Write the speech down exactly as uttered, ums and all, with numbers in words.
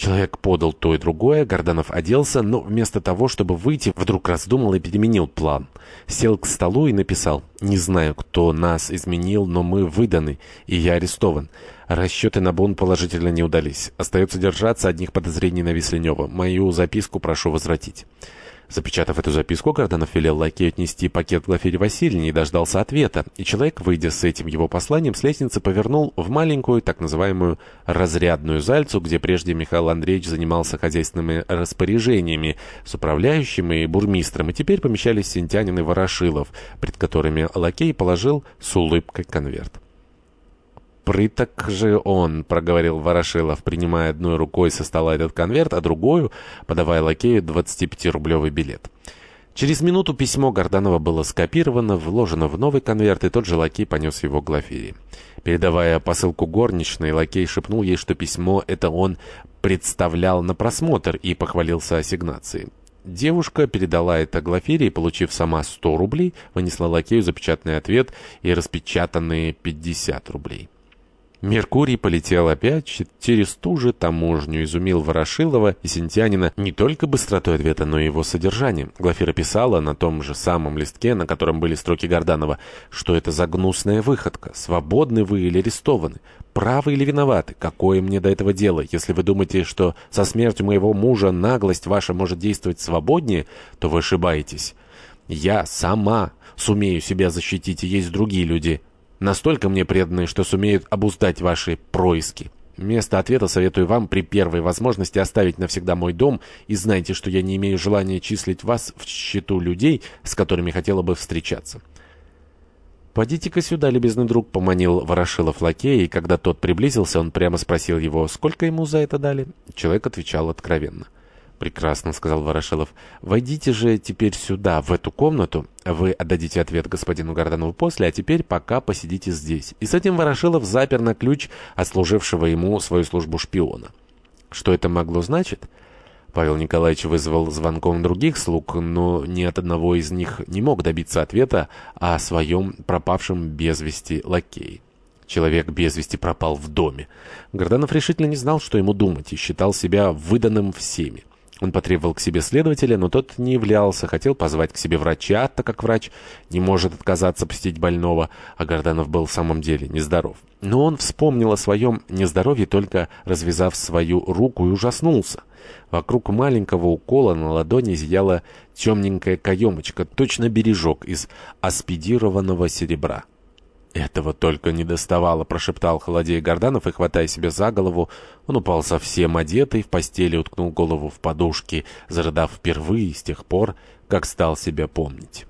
Человек подал то и другое, Горданов оделся, но вместо того, чтобы выйти, вдруг раздумал и переменил план. Сел к столу и написал: «Не знаю, кто нас изменил, но мы выданы, и я арестован. Расчеты на бунт положительно не удались. Остается держаться одних подозрений на Весленева. Мою записку прошу возвратить». Запечатав эту записку, Горданов велел лакею отнести пакет Глафире Васильевне и дождался ответа. И человек, выйдя с этим его посланием, с лестницы повернул в маленькую, так называемую разрядную зальцу, где прежде Михаил Андреевич занимался хозяйственными распоряжениями с управляющим и бурмистром, и теперь помещались Сентянин и Ворошилов, пред которыми лакей положил с улыбкой конверт. «Прыток же он», — проговорил Ворошилов, принимая одной рукой со стола этот конверт, а другую подавая лакею двадцатипятирублевый билет. Через минуту письмо Горданова было скопировано, вложено в новый конверт, и тот же лакей понес его к Глафире. Передавая посылку горничной, лакей шепнул ей, что письмо это он представлял на просмотр, и похвалился ассигнацией. Девушка передала это Глафире и, получив сама сто рублей, вынесла лакею запечатанный ответ и распечатанные пятьдесят рублей. Меркурий полетел опять через ту же таможню, изумил Ворошилова и Сентянина не только быстротой ответа, но и его содержанием. Глафира писала на том же самом листке, на котором были строки Горданова, что это за гнусная выходка, свободны вы или арестованы, правы или виноваты, какое мне до этого дело. Если вы думаете, что со смертью моего мужа наглость ваша может действовать свободнее, то вы ошибаетесь. Я сама сумею себя защитить, и есть другие люди, настолько мне преданные, что сумеют обуздать ваши происки. Вместо ответа советую вам при первой возможности оставить навсегда мой дом, и знайте, что я не имею желания числить вас в счету людей, с которыми хотела бы встречаться». «Подите-ка сюда, любезный друг», — поманил Ворошилов лакея, и когда тот приблизился, он прямо спросил его, сколько ему за это дали. Человек отвечал откровенно. «Прекрасно», — сказал Ворошилов. «Войдите же теперь сюда, в эту комнату. Вы отдадите ответ господину Горданову после, а теперь пока посидите здесь». И с этим Ворошилов запер на ключ отслужившего ему свою службу шпиона. Что это могло значить? Павел Николаевич вызвал звонком других слуг, но ни от одного из них не мог добиться ответа о своем пропавшем без вести лакее. Человек без вести пропал в доме. Горданов решительно не знал, что ему думать, и считал себя выданным всеми. Он потребовал к себе следователя, но тот не являлся, хотел позвать к себе врача, так как врач не может отказаться посетить больного, а Горданов был в самом деле нездоров. Но он вспомнил о своем нездоровье, только развязав свою руку, и ужаснулся. Вокруг маленького укола на ладони зияла темненькая каемочка, точно бережок из аспидированного серебра. «Этого только не доставало», — прошептал холодея Горданов, и, хватая себя за голову, он упал совсем одетый, в постели уткнул голову в подушки, зарыдав впервые с тех пор, как стал себя помнить.